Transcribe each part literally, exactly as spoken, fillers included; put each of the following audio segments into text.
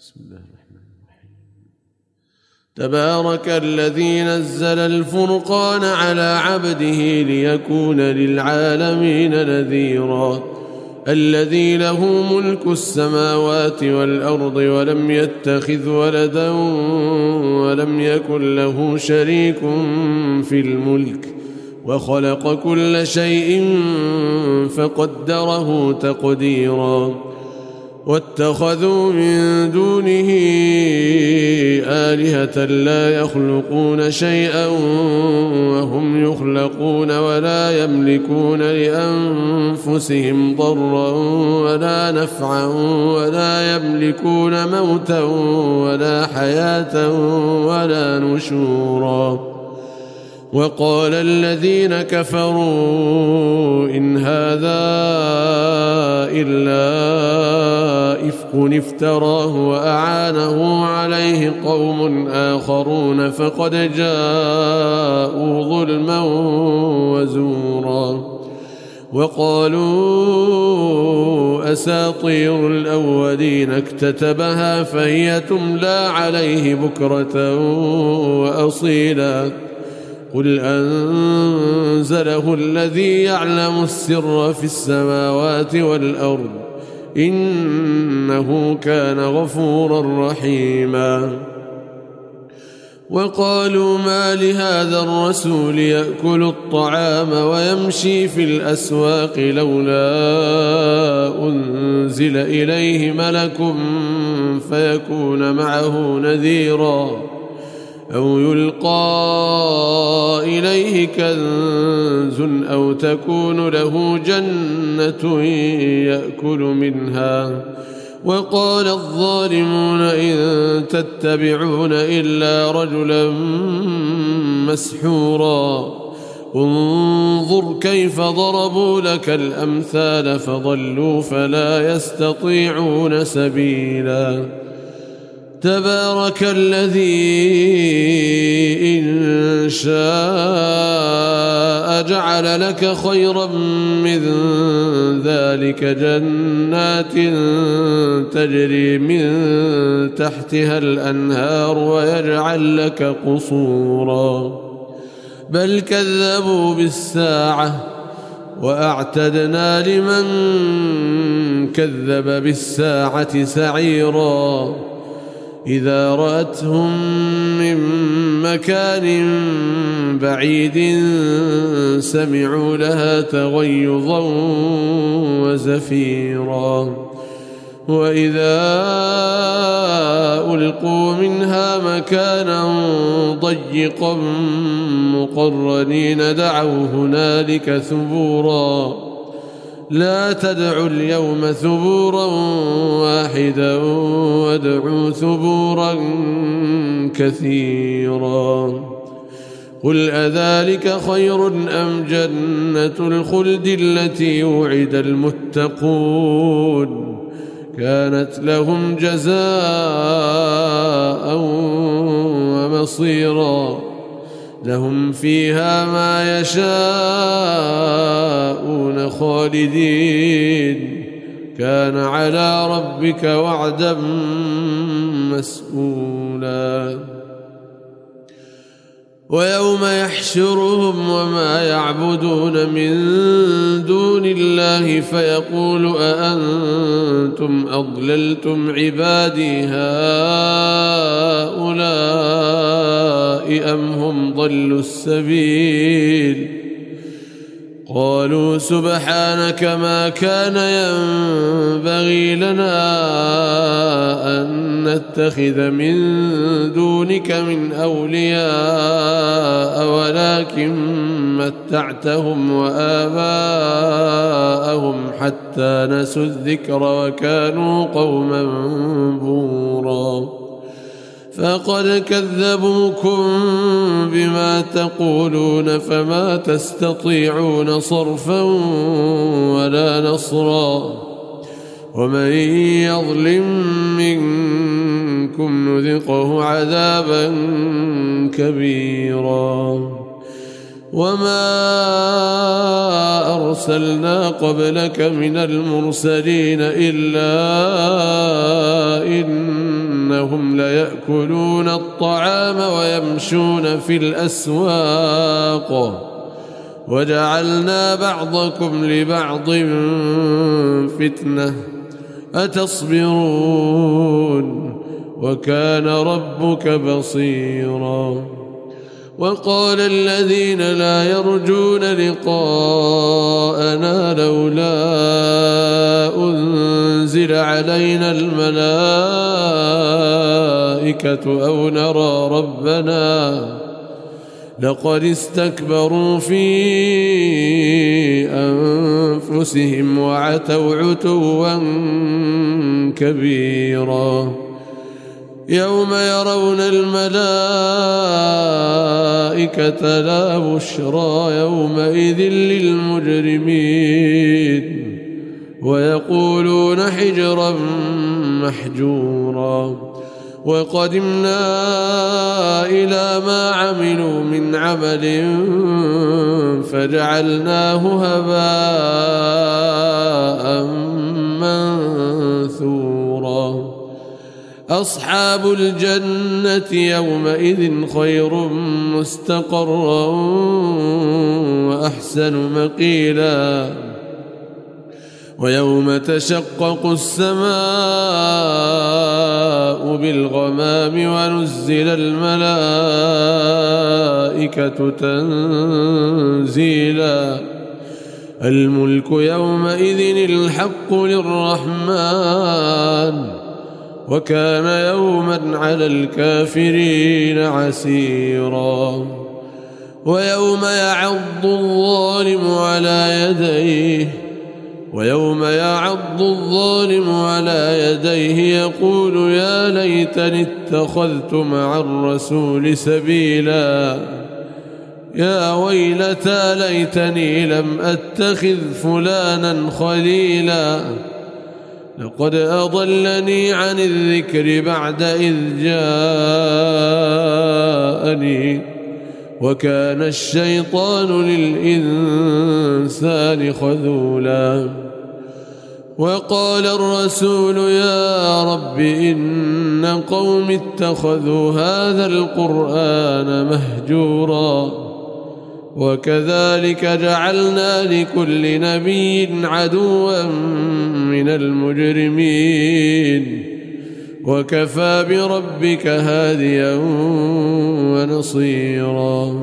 بسم الله الرحمن الرحيم. تبارك الذي نزل الفرقان على عبده ليكون للعالمين نذيرا الذي له ملك السماوات والأرض ولم يتخذ ولدا ولم يكن له شريك في الملك وخلق كل شيء فقدره تقديرا واتخذوا من دونه آلهة لا يخلقون شيئا وهم يخلقون ولا يملكون لأنفسهم ضرا ولا نفعا ولا يملكون موتا ولا حياة ولا نشورا. وقال الذين كفروا إن هذا إلا إفك افتراه وأعانه عليه قوم آخرون فقد جاءوا ظلما وزورا. وقالوا أساطير الأولين اكتتبها فهي تملى عليه بكرة وأصيلا قل أنزله الذي يعلم السر في السماوات والأرض إنه كان غفورا رحيما. وقالوا ما لهذا الرسول يأكل الطعام ويمشي في الأسواق لولا أنزل إليه ملك فيكون معه نذيرا أو يلقى إليه كنز أو تكون له جنة يأكل منها. وقال الظالمون إن تتبعون إلا رجلا مسحورا انظر كيف ضربوا لك الأمثال فضلوا فلا يستطيعون سبيلا. تبارك الذي إن شاء جعل لك خيرا من ذلك جنات تجري من تحتها الأنهار ويجعل لك قصورا بل كذبوا بالساعة وأعتدنا لمن كذب بالساعة سعيرا إذا رأتهم من مكان بعيد سمعوا لها تغيظا وزفيرا وإذا ألقوا منها مكانا ضيقا مقرنين دعوا هنالك ثبورا لا تدعوا اليوم ثبورا واحدا وادعوا ثبورا كثيرا. قل أذلك خير أم جنة الخلد التي يوعد المتقون كانت لهم جزاء ومصيرا لهم فيها ما يشاءون خالدين كان على ربك وعدا مسئولا. ويوم يحشرهم وما يعبدون من دون الله فيقول أأنتم أضللتم عبادي هؤلاء أم هم ضلوا السبيل قالوا سبحانك ما كان ينبغي لنا أن نتخذ من دونك من أولياء ولكن متعتهم وآباءهم حتى نسوا الذكر وكانوا قوما بورا. فقد كذبوكم بما تقولون فما تستطيعون صرفا ولا نصرا ومن يظلم منكم نذقه عذابا كبيرا. وما أرسلنا قبلك من المرسلين إلا إن إنهم ليأكلون الطعام ويمشون في الأسواق وجعلنا بعضكم لبعض فتنة أتصبرون وكان ربك بصيرا. وقال الذين لا يرجون لقاءنا لولا أنزل علينا الملائكة أو نرى ربنا لقد استكبروا في أنفسهم وعتوا عتوا كبيرا. يوم يرون الملائكة لا بشرى يومئذ للمجرمين ويقولون حجرا محجورا. وقدمنا إلى ما عملوا من عمل فجعلناه هباء منثورا. أصحاب الجنة يومئذ خير مستقرا وأحسن مقيلا. ويوم تشقق السماء بالغمام ونزل الملائكة تنزيلا. الملك يومئذ الحق للرحمن وكان يوما على الكافرين عسيرا. ويوم يعض الظالم على يديه ويوم يعض الظالم على يديه يقول يا ليتني اتخذت مع الرسول سبيلا. يا ويلتى ليتني لم أتخذ فلانا خليلا لقد أضلني عن الذكر بعد إذ جاءني وكان الشيطان للإنسان خذولا. وقال الرسول يا رب إن قوم اتخذوا هذا القرآن مهجورا. وكذلك جعلنا لكل نبي عدوا من المجرمين وكفى بربك هاديا ونصيرا.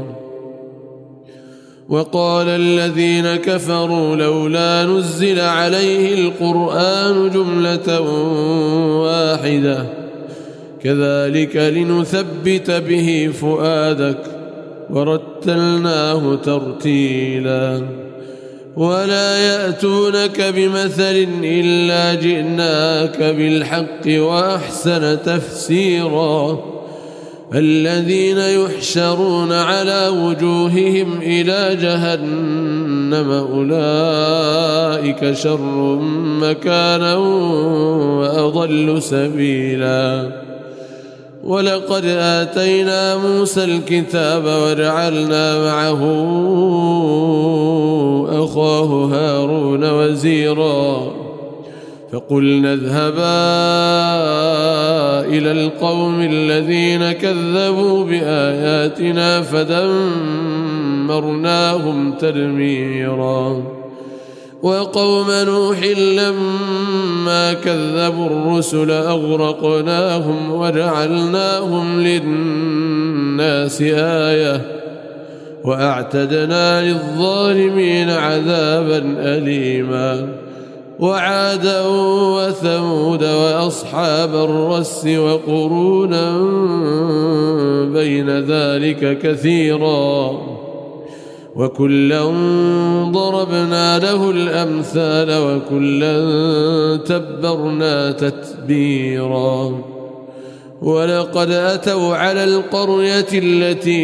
وقال الذين كفروا لولا نزل عليه القرآن جملة واحدة كذلك لنثبت به فؤادك ورتلناه ترتيلا. ولا يأتونك بمثل إلا جئناك بالحق وأحسن تفسيرا. الذين يحشرون على وجوههم إلى جهنم أولئك شر مكانا وأضل سبيلا. ولقد آتينا موسى الكتاب وجعلنا معه أخاه هارون وزيرا فقلنا اذهبا إلى القوم الذين كذبوا بآياتنا فدمرناهم تدميرا. وقوم نوح لما كذبوا الرسل أغرقناهم وجعلناهم للناس آية وأعتدنا للظالمين عذابا أليما. وعادا وثمود وأصحاب الرس وقرونا بين ذلك كثيرا وكلا ضربنا له الأمثال وكلا تبرنا تتبيرا. ولقد أتوا على القرية التي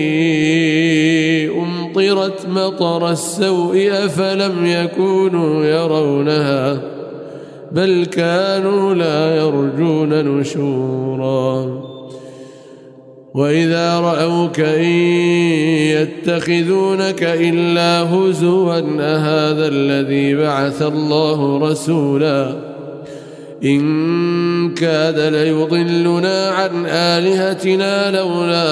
أمطرت مطر السوء أفلم يكونوا يرونها بل كانوا لا يرجون نشورا. وإذا رأوك إن يتخذونك إلا هزوا أهذا الذي بعث الله رسولا إن كاد ليضلنا عن آلهتنا لولا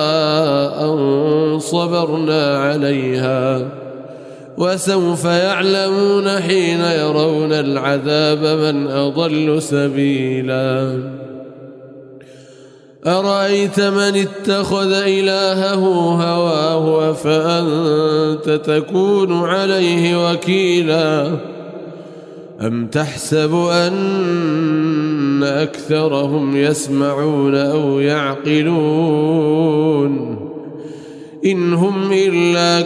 أن صبرنا عليها وسوف يعلمون حين يرون العذاب من أضل سبيلا أرأيت من اتخذ إلهه هواه فأنت تكون عليه وكيلا أم تحسب أن أكثرهم يسمعون أو يعقلون إن هم إلا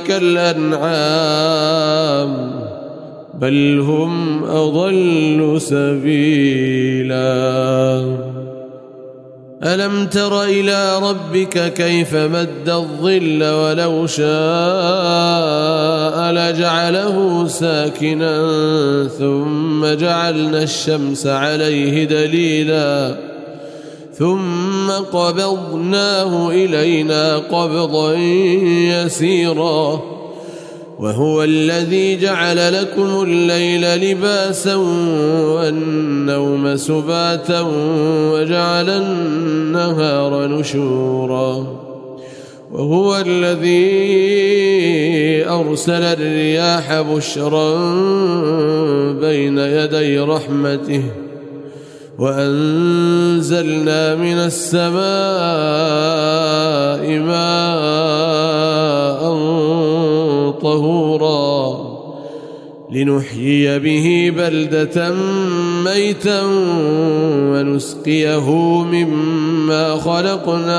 كالأنعام بل هم أضل سبيلا ألم تر إلى ربك كيف مد الظل ولو شاء لجعله ساكنا ثم جعلنا الشمس عليه دليلا ثم قبضناه إلينا قبضا يسيرا وهو الذي جعل لكم الليل لباسا والنوم سباتا وجعل النهار نشورا وهو الذي أرسل الرياح بشرا بين يدي رحمته وأنزلنا من السماء ماء طهورا لنحيي به بلدة ميتا ونسقيه مما خلقنا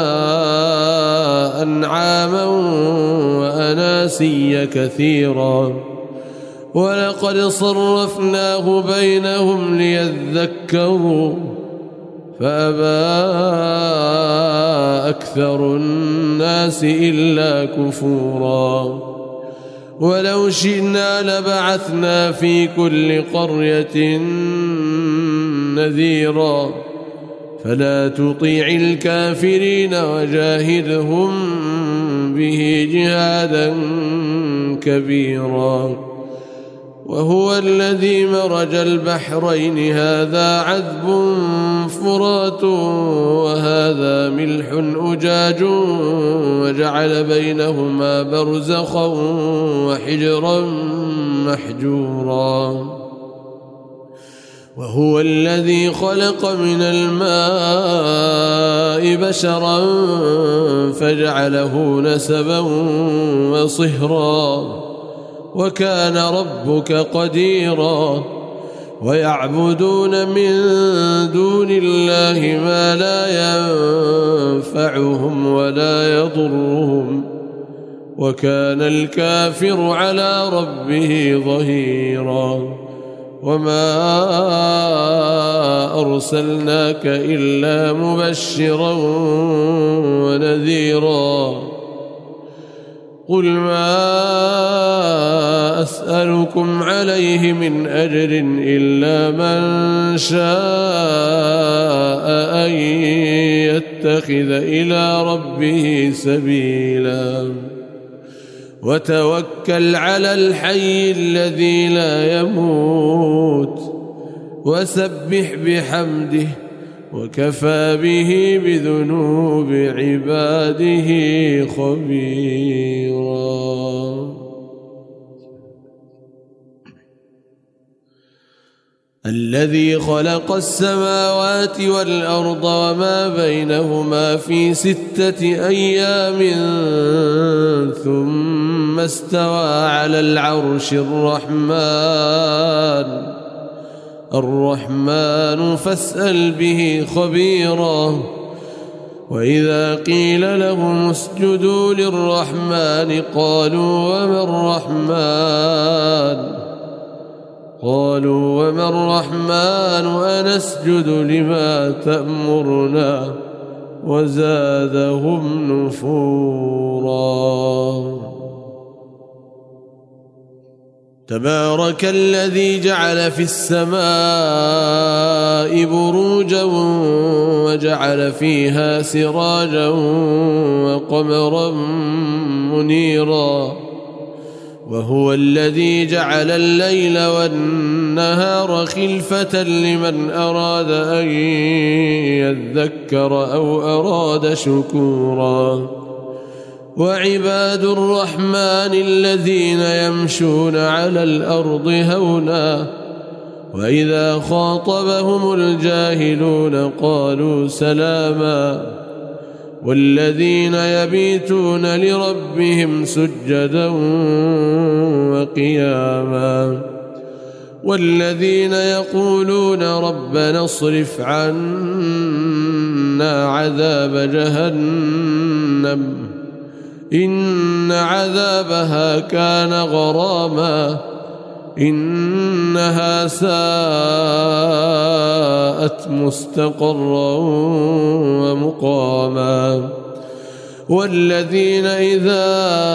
أنعاما وأناسيا كثيرا ولقد صرفناه بينهم ليذكروا فأبى أكثر الناس إلا كفورا ولو شئنا لبعثنا في كل قرية نذيرا فلا تطيع الكافرين وجاهدهم به جهادا كبيرا وهو الذي مرج البحرين هذا عذب فرات وهذا ملح أجاج وجعل بينهما برزخا وحجرا محجورا وهو الذي خلق من الماء بشرا فجعله نسبا وصهرا وكان ربك قديرا ويعبدون من دون الله ما لا ينفعهم ولا يضرهم وكان الكافر على ربه ظهيرا وما أرسلناك إلا مبشرا ونذيرا قل ما أسألكم عليه من أجر إلا من شاء أن يتخذ إلى ربه سبيلا وتوكل على الحي الذي لا يموت وسبح بحمده وكفى به بذنوب عباده خبيرا الذي خلق السماوات والأرض وما بينهما في ستة أيام ثم استوى على العرش الرحمن الرحمن فاسأل به خبيرا وإذا قيل لهم اسجدوا للرحمن قالوا وما الرحمن قالوا وما الرحمن أنسجد لما تأمرنا وزادهم نفورا تبارك الذي جعل في السماء بروجا وجعل فيها سراجا وقمرا منيرا وهو الذي جعل الليل والنهار خلفة لمن أراد أن يذكر أو أراد شكورا وعباد الرحمن الذين يمشون على الأرض هونا وإذا خاطبهم الجاهلون قالوا سلاما والذين يبيتون لربهم سجدا وقياما والذين يقولون ربنا اصرف عنا عذاب جهنم إن عذابها كان غراما إنها ساءت مستقرا ومقاما والذين إذا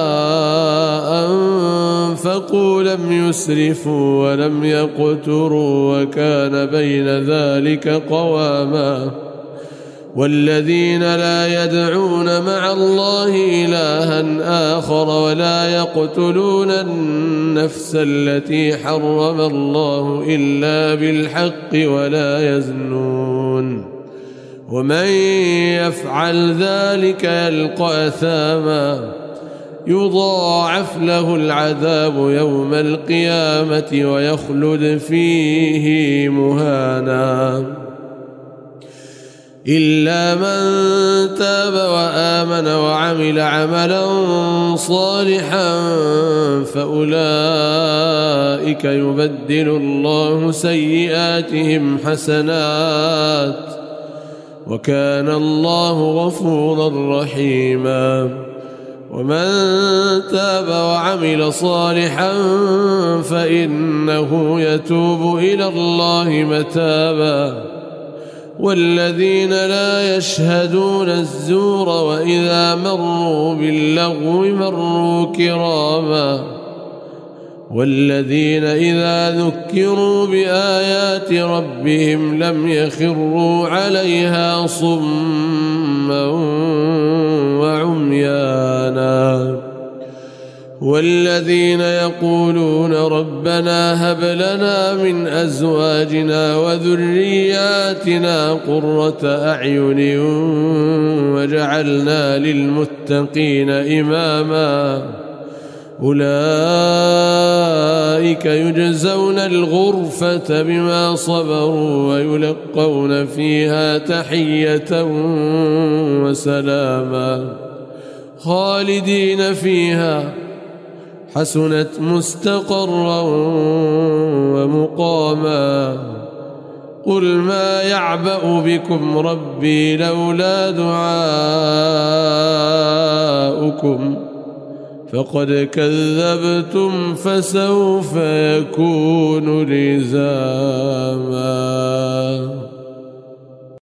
أنفقوا لم يسرفوا ولم يقتروا وكان بين ذلك قواما والذين لا يدعون مع الله إلها آخر ولا يقتلون النفس التي حرم الله إلا بالحق ولا يزنون ومن يفعل ذلك يلقى أثاما يضاعف له العذاب يوم القيامة ويخلد فيه مهانا إلا من تاب وآمن وعمل عملا صالحا فأولئك يبدل الله سيئاتهم حسنات وكان الله غفورا رحيما ومن تاب وعمل صالحا فإنه يتوب إلى الله متابا والذين لا يشهدون الزور وإذا مروا باللغو مروا كراما والذين إذا ذكروا بآيات ربهم لم يخروا عليها صما وعميانا والذين يقولون ربنا هب لنا من أزواجنا وذرياتنا قرة أعين وجعلنا للمتقين إماما أولئك يجزون الغرفة بما صبروا ويلقون فيها تحية وسلاما خالدين فيها حسنت مستقرا ومقاما قل ما يعبأ بكم ربي لولا دعاؤكم فقد كذبتم فسوف يكون لزاما.